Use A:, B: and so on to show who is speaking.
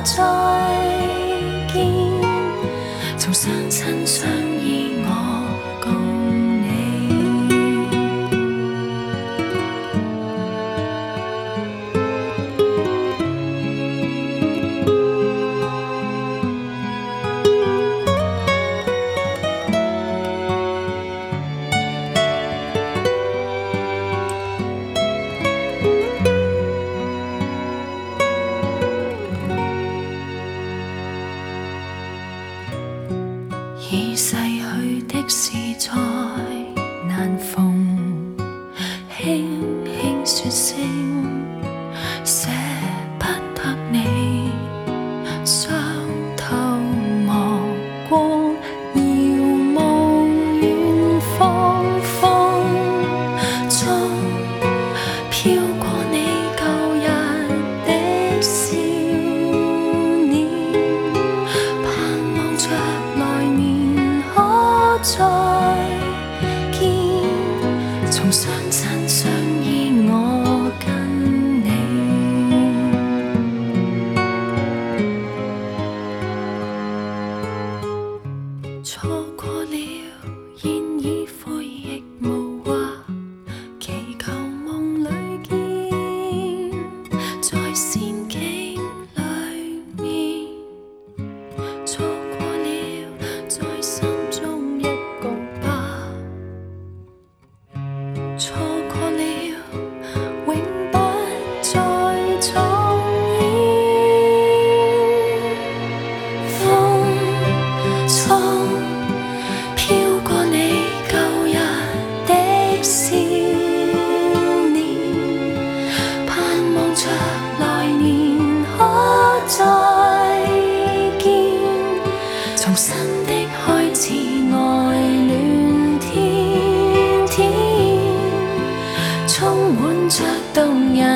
A: 再見，從相親相依我共你。已逝去的事再難逢，輕輕說聲捨不得你，雙頭望過遙望遠方，風中飄過你舊日的笑臉，盼望着來年可再見，從相親相依我跟你。錯過了現已悔亦無話，祈求夢裏見，在仙境裏面。錯過了在心中一個吧，錯過了永不再重現。風中飄過你舊日的笑臉，盼望着來年可再見，從新的開始愛戀天天，充滿着動人